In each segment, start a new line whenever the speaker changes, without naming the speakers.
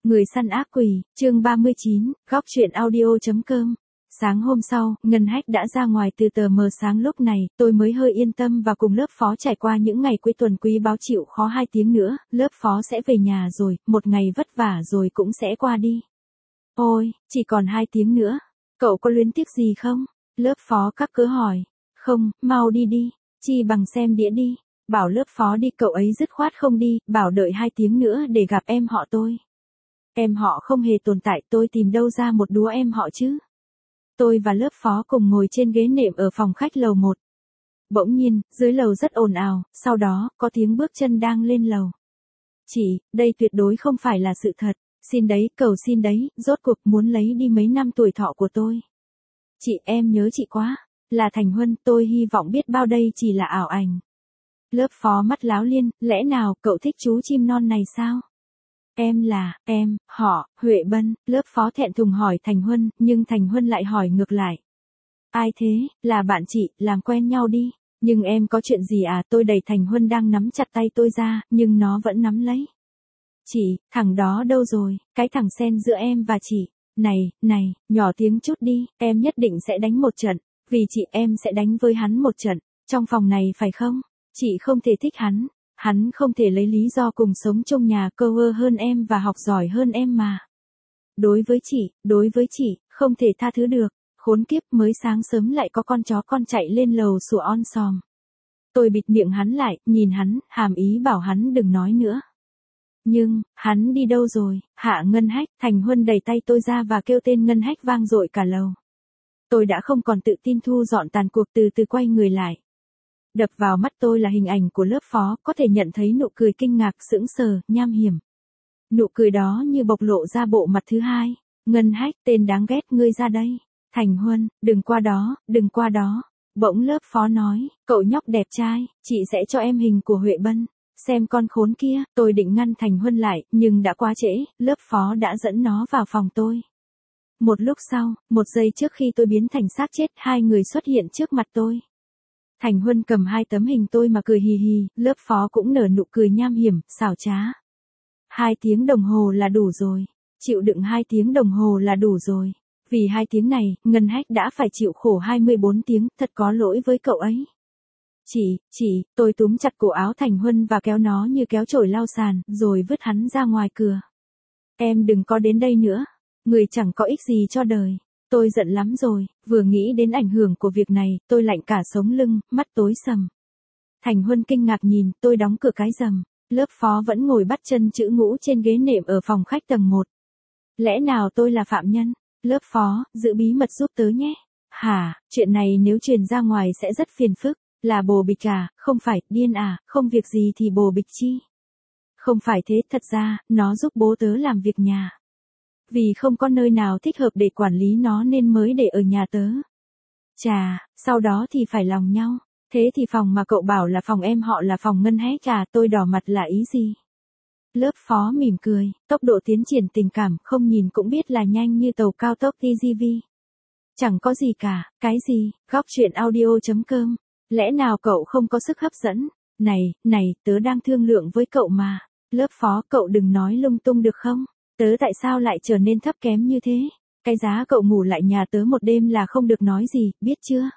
Người săn ác quỷ, chương 39, góc truyện audio.com. Sáng hôm sau, Ngân Hách đã ra ngoài từ tờ mờ sáng, lúc này, tôi mới hơi yên tâm và cùng lớp phó trải qua những ngày cuối tuần quý báu. Chịu khó 2 tiếng nữa, lớp phó sẽ về nhà rồi, một ngày vất vả rồi cũng sẽ qua đi. Ôi, chỉ còn 2 tiếng nữa, cậu có luyến tiếc gì không? Lớp phó các cớ hỏi. Không, mau đi đi, chi bằng xem đĩa đi. Bảo lớp phó đi, cậu ấy dứt khoát không đi, bảo đợi 2 tiếng nữa để gặp em họ tôi. Em họ không hề tồn tại, tôi tìm đâu ra một đúa em họ chứ. Tôi và lớp phó cùng ngồi trên ghế nệm ở phòng khách lầu 1. Bỗng nhiên, dưới lầu rất ồn ào, sau đó, có tiếng bước chân đang lên lầu. Chị, đây tuyệt đối không phải là sự thật, xin đấy, cầu xin đấy, rốt cuộc muốn lấy đi mấy năm tuổi thọ của tôi. Chị, em nhớ chị quá, là Thành Huân, tôi hy vọng biết bao đây chỉ là ảo ảnh. Lớp phó mắt láo liên, lẽ nào cậu thích chú chim non này sao? Em, họ, Huệ Bân, lớp phó thẹn thùng hỏi Thành Huân, nhưng Thành Huân lại hỏi ngược lại. Ai thế, là bạn chị, làm quen nhau đi. Nhưng em có chuyện gì à? Tôi đẩy Thành Huân đang nắm chặt tay tôi ra, nhưng nó vẫn nắm lấy. Chị, thằng đó đâu rồi, cái thằng xen giữa em và chị. Này, nhỏ tiếng chút đi, em nhất định sẽ đánh một trận, vì chị em sẽ đánh với hắn một trận, trong phòng này phải không? Chị không thể thích hắn không thể lấy lý do cùng sống chung nhà cơ hơ hơn em và học giỏi hơn em mà. Đối với chị, không thể tha thứ được, khốn kiếp, mới sáng sớm lại có con chó con chạy lên lầu sủa on sòm. Tôi bịt miệng hắn lại, nhìn hắn, hàm ý bảo hắn đừng nói nữa. Nhưng, hắn đi đâu rồi? Hạ Ngân Hách. Thành Huân đẩy tay tôi ra và kêu tên Ngân Hách vang dội cả lầu. Tôi đã không còn tự tin thu dọn tàn cuộc, từ từ quay người lại. Đập vào mắt tôi là hình ảnh của lớp phó, có thể nhận thấy nụ cười kinh ngạc, sững sờ, nham hiểm. Nụ cười đó như bộc lộ ra bộ mặt thứ hai. Ngân Hách, tên đáng ghét, ngươi ra đây. Thành Huân, đừng qua đó. Bỗng lớp phó nói, cậu nhóc đẹp trai, chị sẽ cho em hình của Huệ Bân. Xem con khốn kia, tôi định ngăn Thành Huân lại, nhưng đã quá trễ, lớp phó đã dẫn nó vào phòng tôi. Một lúc sau, 1 giây trước khi tôi biến thành xác chết, 2 người xuất hiện trước mặt tôi. Thành Huân cầm 2 tấm hình tôi mà cười hì hì, lớp phó cũng nở nụ cười nham hiểm, xảo trá. 2 tiếng đồng hồ là đủ rồi. Chịu đựng 2 tiếng đồng hồ là đủ rồi. Vì 2 tiếng này, Ngân Hách đã phải chịu khổ 24 tiếng, thật có lỗi với cậu ấy. Chị, tôi túm chặt cổ áo Thành Huân và kéo nó như kéo chổi lau sàn, rồi vứt hắn ra ngoài cửa. Em đừng có đến đây nữa. Người chẳng có ích gì cho đời. Tôi giận lắm rồi, vừa nghĩ đến ảnh hưởng của việc này, tôi lạnh cả sống lưng, mắt tối sầm. Thành Huân kinh ngạc nhìn, tôi đóng cửa cái rầm. Lớp phó vẫn ngồi bắt chân chữ ngũ trên ghế nệm ở phòng khách tầng 1. Lẽ nào tôi là phạm nhân? Lớp phó, giữ bí mật giúp tớ nhé. Hả, chuyện này nếu truyền ra ngoài sẽ rất phiền phức. Là bồ bịch à? Không phải, điên à? Không việc gì thì bồ bịch chi? Không phải thế, thật ra, nó giúp bố tớ làm việc nhà. Vì không có nơi nào thích hợp để quản lý nó nên mới để ở nhà tớ. Chà, sau đó thì phải lòng nhau. Thế thì phòng mà cậu bảo là phòng em họ là phòng Ngân Hách à? Tôi đỏ mặt là ý gì? Lớp phó mỉm cười, tốc độ tiến triển tình cảm không nhìn cũng biết là nhanh như tàu cao tốc TGV. Chẳng có gì cả, cái gì? Góc truyện audio.com. Lẽ nào cậu không có sức hấp dẫn? Này, tớ đang thương lượng với cậu mà. Lớp phó, cậu đừng nói lung tung được không? Tớ tại sao lại trở nên thấp kém như thế? Cái giá cậu ngủ lại nhà tớ một đêm là không được nói gì, biết chưa?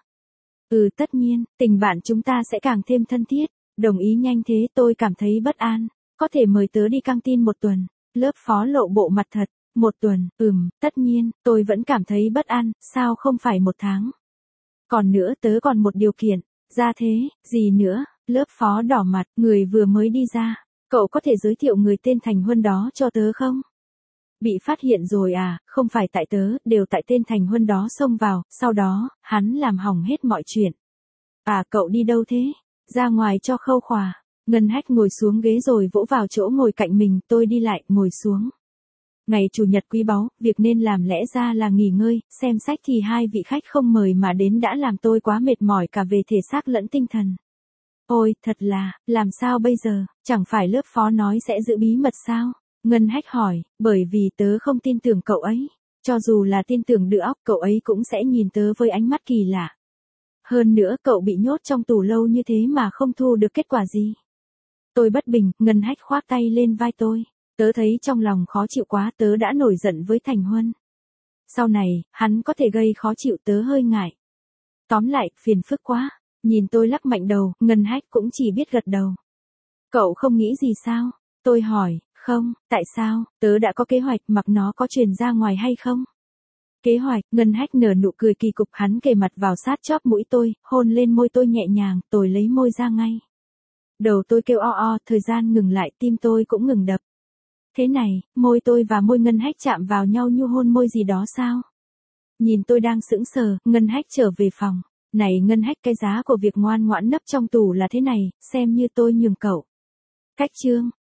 Tất nhiên, tình bạn chúng ta sẽ càng thêm thân thiết. Đồng ý nhanh thế, tôi cảm thấy bất an. Có thể mời tớ đi căng tin 1 tuần. Lớp phó lộ bộ mặt thật. 1 tuần, tất nhiên, tôi vẫn cảm thấy bất an, sao không phải 1 tháng? Còn nữa, tớ còn một điều kiện. Ra thế, gì nữa? Lớp phó đỏ mặt, người vừa mới đi ra. Cậu có thể giới thiệu người tên Thành Huân đó cho tớ không? Bị phát hiện rồi à? Không phải tại tớ, đều tại tên Thành Huân đó xông vào, sau đó, hắn làm hỏng hết mọi chuyện. À, cậu đi đâu thế? Ra ngoài cho khâu khỏa. Ngân Hách ngồi xuống ghế rồi vỗ vào chỗ ngồi cạnh mình, tôi đi lại, ngồi xuống. Ngày chủ nhật quý báu, việc nên làm lẽ ra là nghỉ ngơi, xem sách thì 2 vị khách không mời mà đến đã làm tôi quá mệt mỏi cả về thể xác lẫn tinh thần. Ôi, thật là, làm sao bây giờ, chẳng phải lớp phó nói sẽ giữ bí mật sao? Ngân Hách hỏi, bởi vì tớ không tin tưởng cậu ấy. Cho dù là tin tưởng đựa óc, cậu ấy cũng sẽ nhìn tớ với ánh mắt kỳ lạ. Hơn nữa, cậu bị nhốt trong tù lâu như thế mà không thu được kết quả gì. Tôi bất bình, Ngân Hách khoác tay lên vai tôi. Tớ thấy trong lòng khó chịu quá, tớ đã nổi giận với Thành Huân. Sau này, hắn có thể gây khó chịu tớ hơi ngại. Tóm lại, phiền phức quá. Nhìn tôi lắc mạnh đầu, Ngân Hách cũng chỉ biết gật đầu. Cậu không nghĩ gì sao? Tôi hỏi, không, tại sao, tớ đã có kế hoạch mặc nó có truyền ra ngoài hay không? Kế hoạch, Ngân Hách nở nụ cười kỳ cục, hắn kề mặt vào sát chóp mũi tôi, hôn lên môi tôi nhẹ nhàng, tôi lấy môi ra ngay. Đầu tôi kêu o, thời gian ngừng lại, tim tôi cũng ngừng đập. Thế này, môi tôi và môi Ngân Hách chạm vào nhau như hôn môi gì đó sao? Nhìn tôi đang sững sờ, Ngân Hách trở về phòng. Này Ngân Hách, cái giá của việc ngoan ngoãn nấp trong tủ là thế này, xem như tôi nhường cậu. Cách chương